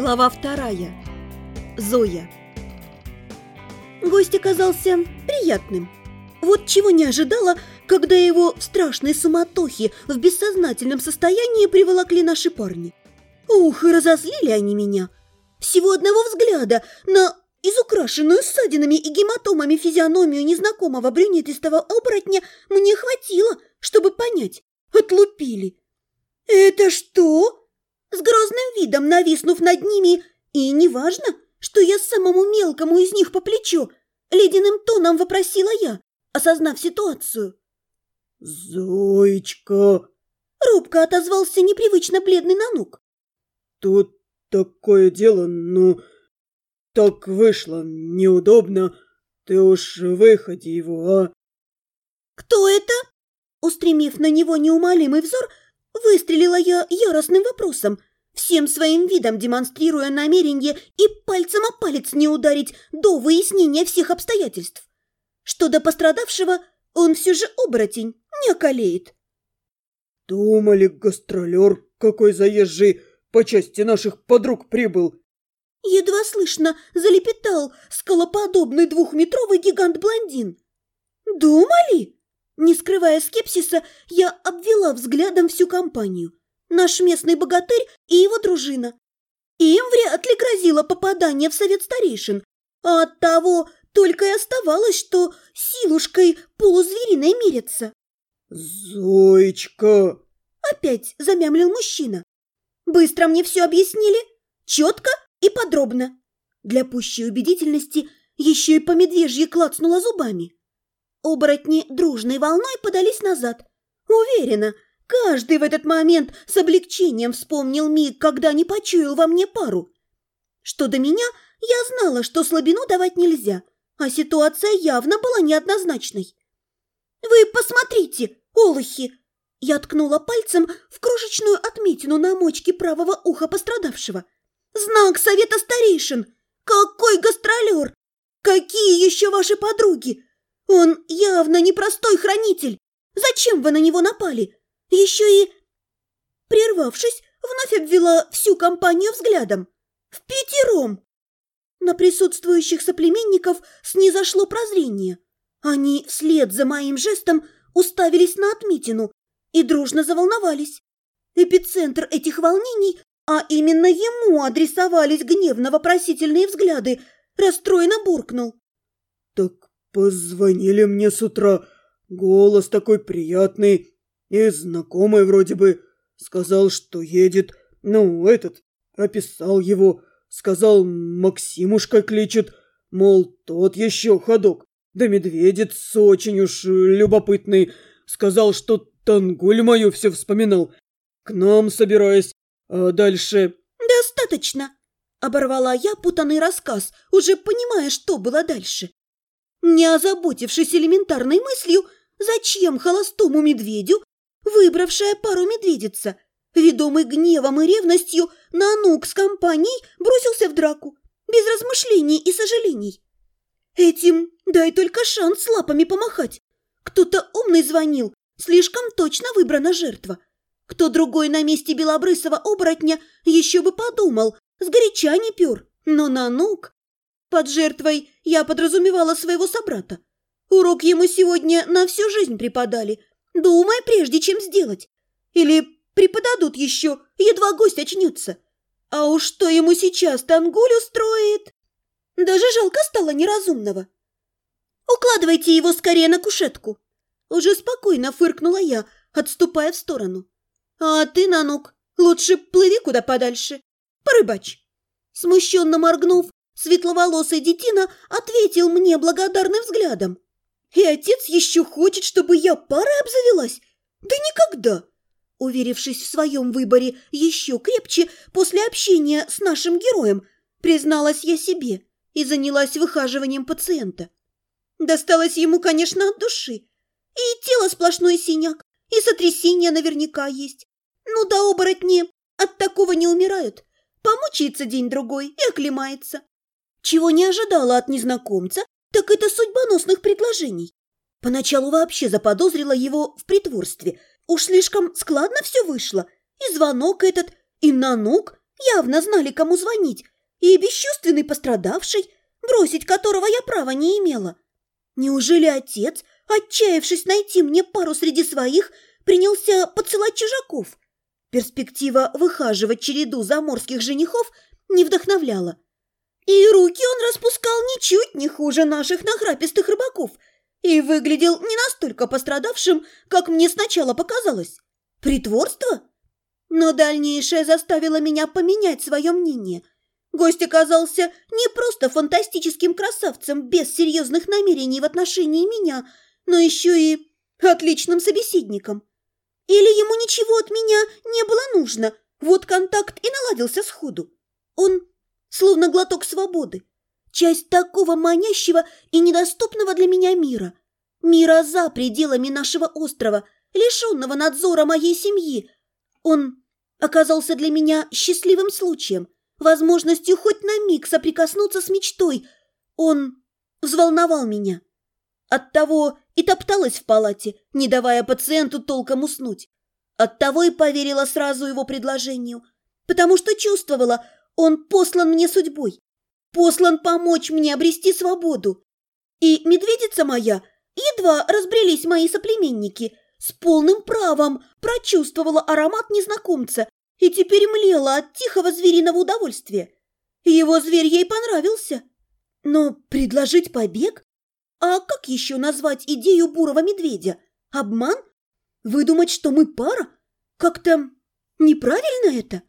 Глава 2. Зоя. Гость оказался приятным. Вот чего не ожидала, когда его в страшной суматохе в бессознательном состоянии приволокли наши парни. Ух, и разозлили они меня. Всего одного взгляда на изукрашенную ссадинами и гематомами физиономию незнакомого брюнетистого оборотня мне хватило, чтобы понять – отлупили. «Это что?» С грозным видом нависнув над ними, и неважно, что я самому мелкому из них по плечу, ледяным тоном вопросила я, осознав ситуацию. «Зоечка!» Робко отозвался непривычно бледный Нанук. «Тут такое дело, так вышло, неудобно. Ты уж выходи его, а?» «Кто это?» Устремив на него неумолимый взор, выстрелила я яростным вопросом, всем своим видом демонстрируя намерение и пальцем о палец не ударить до выяснения всех обстоятельств. Что до пострадавшего, он все же оборотень, не околеет. «Думали, гастролер какой заезжий по части наших подруг прибыл!» Едва слышно залепетал скалоподобный двухметровый гигант-блондин. «Думали?» Не скрывая скепсиса, я обвела взглядом всю компанию. Наш местный богатырь и его дружина. Им вряд ли грозило попадание в совет старейшин, а оттого только и оставалось, что силушкой полузвериной мериться. «Зоечка!» Опять замямлил мужчина. Быстро мне все объяснили, четко и подробно. Для пущей убедительности еще и по медвежьи клацнула зубами. Оборотни дружной волной подались назад. Уверена, каждый в этот момент с облегчением вспомнил миг, когда не почуял во мне пару. Что до меня, я знала, что слабину давать нельзя, а ситуация явно была неоднозначной. «Вы посмотрите, олухи!» Я ткнула пальцем в крошечную отметину на мочке правого уха пострадавшего. «Знак совета старейшин! Какой гастролер! Какие еще ваши подруги! Он явно непростой хранитель! Зачем вы на него напали? Еще и...» Прервавшись, вновь обвела всю компанию взглядом. «Впятером!» На присутствующих соплеменников снизошло прозрение. Они вслед за моим жестом уставились на отметину и дружно заволновались. Эпицентр этих волнений, а именно ему адресовались гневно-вопросительные взгляды, расстроенно буркнул. «Так позвонили мне с утра. Голос такой приятный и знакомый вроде бы. Сказал, что едет. Описал его. Сказал, Максимушка кличет. Мол, тот еще ходок. Да медведец очень уж любопытный. Сказал, что Тангуль мою все вспоминал. К нам собираясь. А дальше...» «Достаточно!» — оборвала я путанный рассказ, уже понимая, что было дальше. Не озаботившись элементарной мыслью, зачем холостому медведю, выбравшая пару медведица, ведомый гневом и ревностью, Нанук с компанией бросился в драку, без размышлений и сожалений. Этим дай только шанс лапами помахать. Кто-то умный звонил, слишком точно выбрана жертва. Кто другой на месте белобрысого оборотня еще бы подумал, сгоряча не пер, но Нанук... Под жертвой я подразумевала своего собрата. Урок ему сегодня на всю жизнь преподали. Думай, прежде чем сделать. Или преподадут еще, едва гость очнется. А уж что ему сейчас Тангуль устроит? Даже жалко стало неразумного. «Укладывайте его скорее на кушетку». Уже спокойно фыркнула я, отступая в сторону. «А ты, Нанук, лучше плыви куда подальше. Порыбачь». Смущенно моргнув, светловолосый детина ответил мне благодарным взглядом. «И отец еще хочет, чтобы я парой обзавелась? Да никогда!» Уверившись в своем выборе еще крепче после общения с нашим героем, призналась я себе и занялась выхаживанием пациента. Досталось ему, конечно, от души. И тело сплошной синяк, и сотрясение наверняка есть. Ну да оборотни от такого не умирают. Помучается день-другой и оклемается. Чего не ожидала от незнакомца, так это судьбоносных предложений. Поначалу вообще заподозрила его в притворстве. Уж слишком складно все вышло. И звонок этот, и Нанук, явно знали, кому звонить, и бесчувственный пострадавший, бросить которого я права не имела. Неужели отец, отчаявшись найти мне пару среди своих, принялся подсылать чужаков? Перспектива выхаживать череду заморских женихов не вдохновляла. И руки он распускал ничуть не хуже наших нахрапистых рыбаков и выглядел не настолько пострадавшим, как мне сначала показалось. Притворство? Но дальнейшее заставило меня поменять свое мнение. Гость оказался не просто фантастическим красавцем без серьезных намерений в отношении меня, но еще и отличным собеседником. Или ему ничего от меня не было нужно, вот контакт и наладился сходу. Он словно глоток свободы, часть такого манящего и недоступного для меня мира. Мира за пределами нашего острова, лишенного надзора моей семьи. Он оказался для меня счастливым случаем, возможностью хоть на миг соприкоснуться с мечтой. Он взволновал меня. Оттого и топталась в палате, не давая пациенту толком уснуть. Оттого и поверила сразу его предложению, потому что чувствовала, он послан мне судьбой, послан помочь мне обрести свободу. И медведица моя, едва разбрелись мои соплеменники, с полным правом прочувствовала аромат незнакомца и теперь млела от тихого звериного удовольствия. Его зверь ей понравился. Но предложить побег? А как еще назвать идею бурого медведя? Обман? Выдумать, что мы пара? Как-то неправильно это?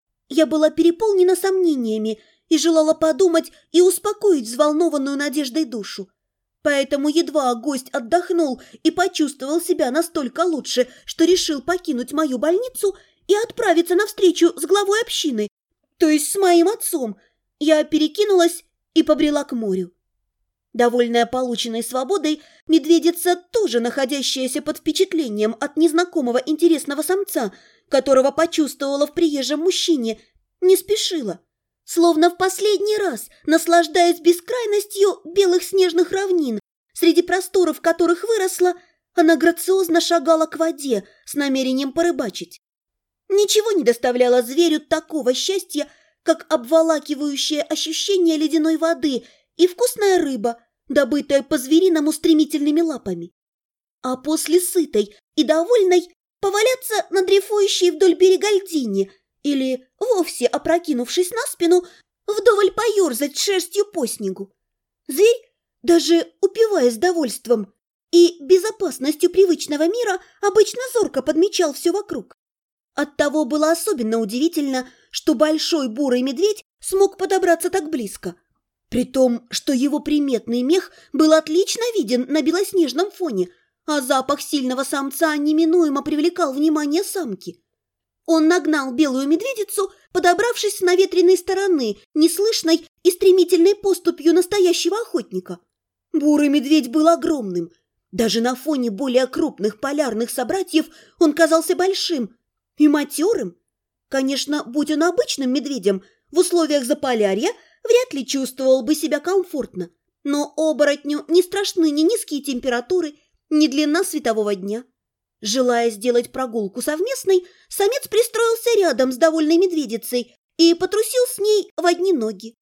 Я была переполнена сомнениями и желала подумать и успокоить взволнованную надеждой душу. Поэтому едва гость отдохнул и почувствовал себя настолько лучше, что решил покинуть мою больницу и отправиться навстречу с главой общины, то есть с моим отцом, я перекинулась и побрела к морю. Довольная полученной свободой, медведица, тоже находящаяся под впечатлением от незнакомого интересного самца, которого почувствовала в приезжем мужчине, не спешила. Словно в последний раз, наслаждаясь бескрайностью белых снежных равнин, среди просторов которых выросла, она грациозно шагала к воде с намерением порыбачить. Ничего не доставляло зверю такого счастья, как обволакивающее ощущение ледяной воды и вкусная рыба, добытая по-звериному стремительными лапами. А после сытой и довольной поваляться на дрейфующей вдоль берега льдине или, вовсе опрокинувшись на спину, вдоволь поерзать шерстью по снегу. Зверь, даже упиваясь довольством и безопасностью привычного мира, обычно зорко подмечал все вокруг. Оттого было особенно удивительно, что большой бурый медведь смог подобраться так близко, при том, что его приметный мех был отлично виден на белоснежном фоне, а запах сильного самца неминуемо привлекал внимание самки. Он нагнал белую медведицу, подобравшись с наветренной стороны, неслышной и стремительной поступью настоящего охотника. Бурый медведь был огромным. Даже на фоне более крупных полярных собратьев он казался большим и матерым. Конечно, будь он обычным медведем, в условиях Заполярья вряд ли чувствовал бы себя комфортно. Но оборотню не страшны ни низкие температуры, ни длина светового дня. Желая сделать прогулку совместной, самец пристроился рядом с довольной медведицей и потрусил с ней в одни ноги.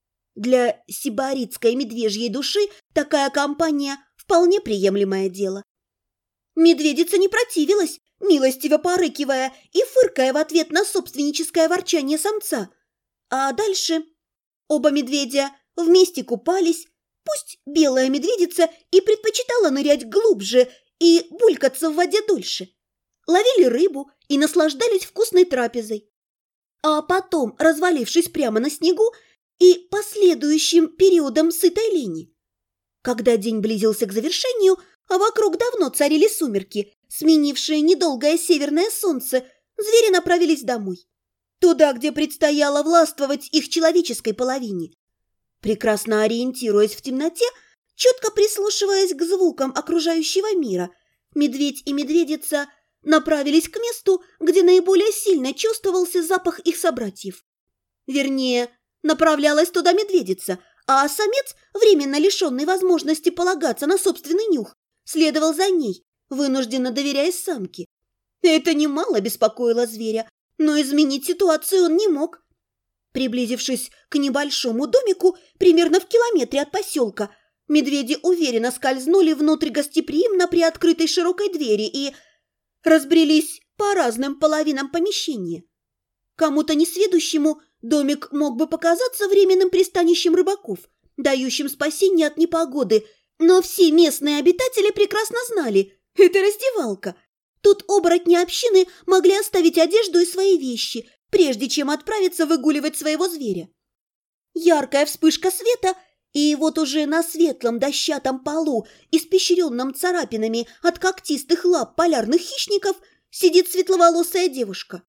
Для сибаритской медвежьей души такая компания – вполне приемлемое дело. Медведица не противилась, милостиво порыкивая и фыркая в ответ на собственническое ворчание самца. А дальше оба медведя вместе купались, пусть белая медведица и предпочитала нырять глубже и булькаться в воде дольше. Ловили рыбу и наслаждались вкусной трапезой. А потом, развалившись прямо на снегу, и последующим периодом сытой лени. Когда день близился к завершению, а вокруг давно царили сумерки, сменившие недолгое северное солнце, звери направились домой. Туда, где предстояло властвовать их человеческой половине. Прекрасно ориентируясь в темноте, четко прислушиваясь к звукам окружающего мира, медведь и медведица направились к месту, где наиболее сильно чувствовался запах их собратьев. Вернее, направлялась туда медведица, а самец, временно лишенный возможности полагаться на собственный нюх, следовал за ней, вынужденно доверяясь самке. Это немало беспокоило зверя, но изменить ситуацию он не мог. Приблизившись к небольшому домику, примерно в километре от поселка, медведи уверенно скользнули внутрь гостеприимно приоткрытой широкой двери и разбрелись по разным половинам помещения. Кому-то несведущему домик мог бы показаться временным пристанищем рыбаков, дающим спасение от непогоды, но все местные обитатели прекрасно знали – это раздевалка. Тут оборотни общины могли оставить одежду и свои вещи, прежде чем отправиться выгуливать своего зверя. Яркая вспышка света, и вот уже на светлом дощатом полу, испещренном царапинами от когтистых лап полярных хищников, сидит светловолосая девушка.